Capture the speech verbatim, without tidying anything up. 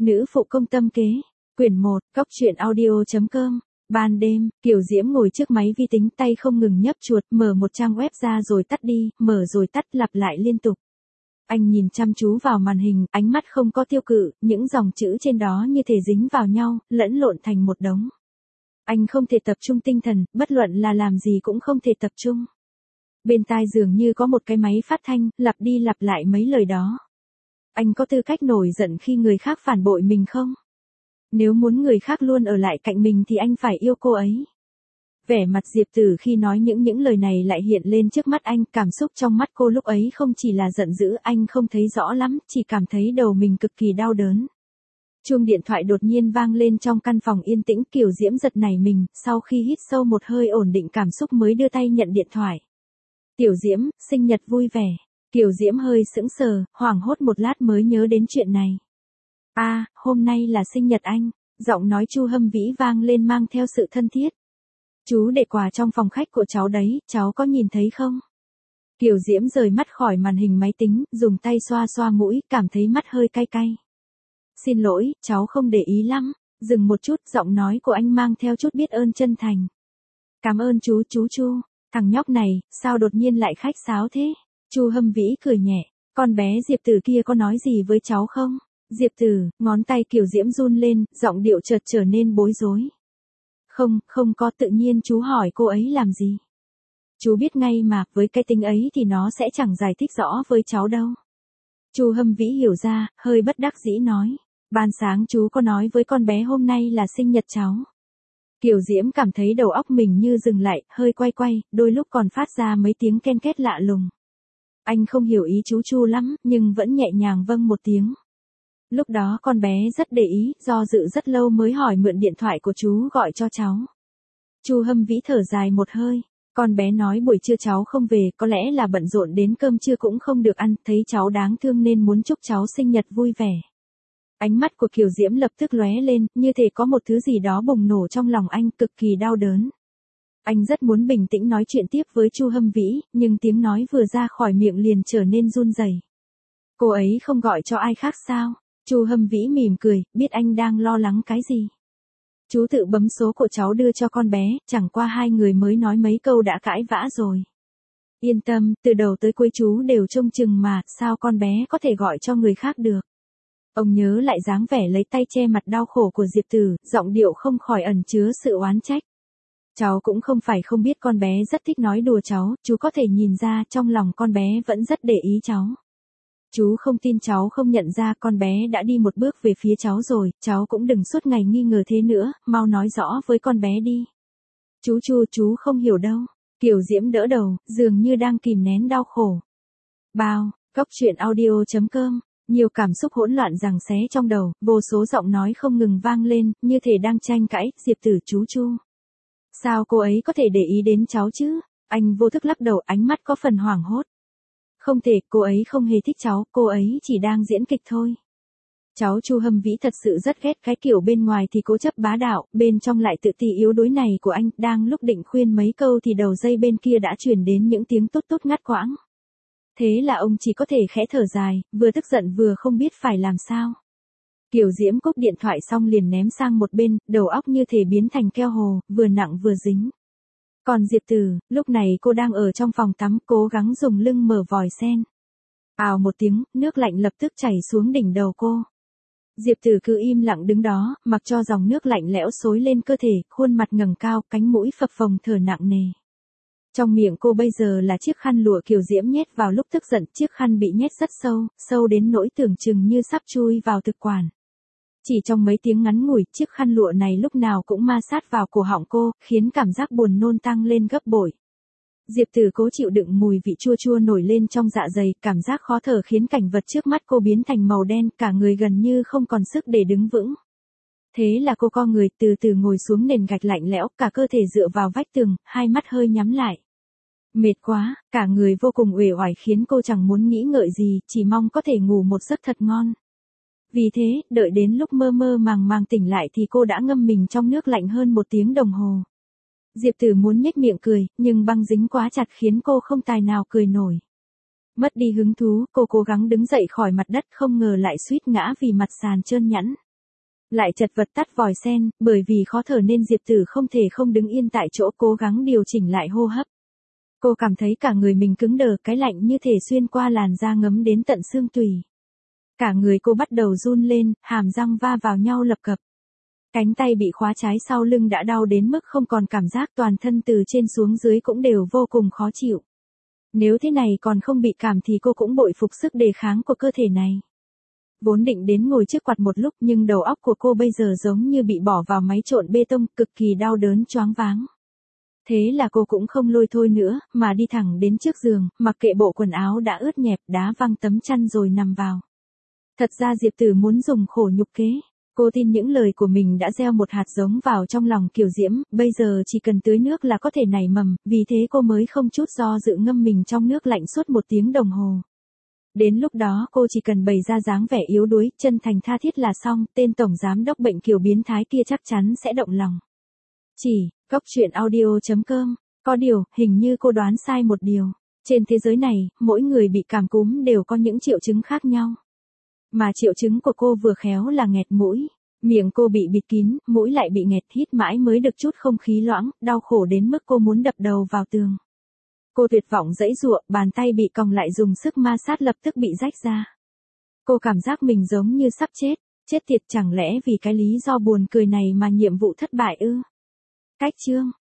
Nữ phụ công tâm kế. Quyển một, cóc truyện audio chấm com. Ban đêm, Kiều Diễm ngồi trước máy vi tính, tay không ngừng nhấp chuột, mở một trang web ra rồi tắt đi, mở rồi tắt, lặp lại liên tục. Anh nhìn chăm chú vào màn hình, ánh mắt không có tiêu cự, những dòng chữ trên đó như thể dính vào nhau, lẫn lộn thành một đống. Anh không thể tập trung tinh thần, bất luận là làm gì cũng không thể tập trung. Bên tai dường như có một cái máy phát thanh, lặp đi lặp lại mấy lời đó. Anh có tư cách nổi giận khi người khác phản bội mình không? Nếu muốn người khác luôn ở lại cạnh mình thì anh phải yêu cô ấy. Vẻ mặt Diệp Tử khi nói những những lời này lại hiện lên trước mắt anh, cảm xúc trong mắt cô lúc ấy không chỉ là giận dữ, anh không thấy rõ lắm, chỉ cảm thấy đầu mình cực kỳ đau đớn. Chuông điện thoại đột nhiên vang lên trong căn phòng yên tĩnh, Kiều Diễm giật nảy mình, sau khi hít sâu một hơi ổn định cảm xúc mới đưa tay nhận điện thoại. Tiểu Diễm, sinh nhật vui vẻ. Kiều Diễm hơi sững sờ, hoảng hốt một lát mới nhớ đến chuyện này. A, à, hôm nay là sinh nhật anh, giọng nói Chu Hâm Vĩ vang lên mang theo sự thân thiết. Chú để quà trong phòng khách của cháu đấy, cháu có nhìn thấy không? Kiều Diễm rời mắt khỏi màn hình máy tính, dùng tay xoa xoa mũi, cảm thấy mắt hơi cay cay. Xin lỗi, cháu không để ý lắm. Dừng một chút, giọng nói của anh mang theo chút biết ơn chân thành. Cảm ơn chú, chú Chu. Thằng nhóc này, sao đột nhiên lại khách sáo thế? Chu Hâm Vĩ cười nhẹ. Con bé Diệp Tử kia có nói gì với cháu không? Diệp Tử, ngón tay Kiều Diễm run lên, giọng điệu chợt trở nên bối rối. Không, không có, tự nhiên chú hỏi cô ấy làm gì? Chú biết ngay mà, với cái tính ấy thì nó sẽ chẳng giải thích rõ với cháu đâu. Chu Hâm Vĩ hiểu ra, hơi bất đắc dĩ nói. Ban sáng chú có nói với con bé hôm nay là sinh nhật cháu. Kiều Diễm cảm thấy đầu óc mình như dừng lại, hơi quay quay, đôi lúc còn phát ra mấy tiếng ken két lạ lùng. Anh không hiểu ý chú Chu lắm, nhưng vẫn nhẹ nhàng vâng một tiếng. Lúc đó con bé rất để ý, do dự rất lâu mới hỏi mượn điện thoại của chú gọi cho cháu. Chu Hâm Vĩ thở dài một hơi. Con bé nói buổi trưa cháu không về, có lẽ là bận rộn đến cơm trưa cũng không được ăn, thấy cháu đáng thương nên muốn chúc cháu sinh nhật vui vẻ. Ánh mắt của Kiều Diễm lập tức lóe lên, như thể có một thứ gì đó bùng nổ trong lòng anh, cực kỳ đau đớn. Anh rất muốn bình tĩnh nói chuyện tiếp với Chu Hâm Vĩ, nhưng tiếng nói vừa ra khỏi miệng liền trở nên run rẩy. Cô ấy không gọi cho ai khác sao? Chu Hâm Vĩ mỉm cười, biết anh đang lo lắng cái gì. Chú tự bấm số của cháu đưa cho con bé, chẳng qua hai người mới nói mấy câu đã cãi vã rồi. Yên tâm, từ đầu tới cuối chú đều trông chừng mà, sao con bé có thể gọi cho người khác được. Ông nhớ lại dáng vẻ lấy tay che mặt đau khổ của Diệp Tử, giọng điệu không khỏi ẩn chứa sự oán trách. Cháu cũng không phải không biết con bé rất thích nói đùa cháu, chú có thể nhìn ra trong lòng con bé vẫn rất để ý cháu. Chú không tin cháu không nhận ra con bé đã đi một bước về phía cháu rồi, cháu cũng đừng suốt ngày nghi ngờ thế nữa, mau nói rõ với con bé đi. Chú Chu, chú không hiểu đâu. Kiều Diễm đỡ đầu, dường như đang kìm nén đau khổ. Bao, cóc truyện audio chấm com. Nhiều cảm xúc hỗn loạn giằng xé trong đầu, vô số giọng nói không ngừng vang lên, như thể đang tranh cãi. Diệp Tử, chú Chu. Sao cô ấy có thể để ý đến cháu chứ? Anh vô thức lắc đầu, ánh mắt có phần hoảng hốt. Không thể, cô ấy không hề thích cháu, cô ấy chỉ đang diễn kịch thôi. Cháu Chu Hâm Vĩ thật sự rất ghét cái kiểu bên ngoài thì cố chấp bá đạo, bên trong lại tự ti yếu đuối này của anh, đang lúc định khuyên mấy câu thì đầu dây bên kia đã truyền đến những tiếng tốt tốt ngắt quãng. Thế là ông chỉ có thể khẽ thở dài, vừa tức giận vừa không biết phải làm sao. Kiều Diễm cúp điện thoại xong liền ném sang một bên, đầu óc như thể biến thành keo hồ, vừa nặng vừa dính. Còn Diệp Tử, lúc này cô đang ở trong phòng tắm, cố gắng dùng lưng mở vòi sen. Ào một tiếng, nước lạnh lập tức chảy xuống đỉnh đầu cô. Diệp Tử cứ im lặng đứng đó, mặc cho dòng nước lạnh lẽo xối lên cơ thể, khuôn mặt ngẩng cao, cánh mũi phập phồng thở nặng nề. Trong miệng cô bây giờ là chiếc khăn lụa Kiều Diễm nhét vào lúc tức giận, chiếc khăn bị nhét rất sâu, sâu đến nỗi tưởng chừng như sắp chui vào thực quản. Chỉ trong mấy tiếng ngắn ngủi, chiếc khăn lụa này lúc nào cũng ma sát vào cổ họng cô, khiến cảm giác buồn nôn tăng lên gấp bội. Diệp Tử cố chịu đựng mùi vị chua chua nổi lên trong dạ dày, cảm giác khó thở khiến cảnh vật trước mắt cô biến thành màu đen, cả người gần như không còn sức để đứng vững. Thế là cô co người từ từ ngồi xuống nền gạch lạnh lẽo, cả cơ thể dựa vào vách tường, hai mắt hơi nhắm lại. Mệt quá, cả người vô cùng uể oải khiến cô chẳng muốn nghĩ ngợi gì, chỉ mong có thể ngủ một giấc thật ngon. Vì thế, đợi đến lúc mơ mơ màng màng tỉnh lại thì cô đã ngâm mình trong nước lạnh hơn một tiếng đồng hồ. Diệp Tử muốn nhếch miệng cười, nhưng băng dính quá chặt khiến cô không tài nào cười nổi. Mất đi hứng thú, cô cố gắng đứng dậy khỏi mặt đất, không ngờ lại suýt ngã vì mặt sàn trơn nhẵn. Lại chật vật tắt vòi sen, bởi vì khó thở nên Diệp Tử không thể không đứng yên tại chỗ cố gắng điều chỉnh lại hô hấp. Cô cảm thấy cả người mình cứng đờ, cái lạnh như thể xuyên qua làn da ngấm đến tận xương tủy. Cả người cô bắt đầu run lên, hàm răng va vào nhau lập cập. Cánh tay bị khóa trái sau lưng đã đau đến mức không còn cảm giác, toàn thân từ trên xuống dưới cũng đều vô cùng khó chịu. Nếu thế này còn không bị cảm thì cô cũng bội phục sức đề kháng của cơ thể này. Vốn định đến ngồi trước quạt một lúc nhưng đầu óc của cô bây giờ giống như bị bỏ vào máy trộn bê tông, cực kỳ đau đớn choáng váng. Thế là cô cũng không lôi thôi nữa, mà đi thẳng đến trước giường, mặc kệ bộ quần áo đã ướt nhẹp, đá văng tấm chăn rồi nằm vào. Thật ra Diệp Tử muốn dùng khổ nhục kế. Cô tin những lời của mình đã gieo một hạt giống vào trong lòng Kiều Diễm, bây giờ chỉ cần tưới nước là có thể nảy mầm, vì thế cô mới không chút do dự ngâm mình trong nước lạnh suốt một tiếng đồng hồ. Đến lúc đó cô chỉ cần bày ra dáng vẻ yếu đuối, chân thành tha thiết là xong, tên tổng giám đốc bệnh Kiều biến thái kia chắc chắn sẽ động lòng. Chỉ, Cốc Truyện Audio chấm com, có điều, hình như cô đoán sai một điều. Trên thế giới này, mỗi người bị cảm cúm đều có những triệu chứng khác nhau. Mà triệu chứng của cô vừa khéo là nghẹt mũi. Miệng cô bị bịt kín, mũi lại bị nghẹt, hít mãi mới được chút không khí loãng, đau khổ đến mức cô muốn đập đầu vào tường. Cô tuyệt vọng giãy giụa, bàn tay bị còng lại dùng sức ma sát lập tức bị rách ra. Cô cảm giác mình giống như sắp chết, chết tiệt, chẳng lẽ vì cái lý do buồn cười này mà nhiệm vụ thất bại ư? Cách chương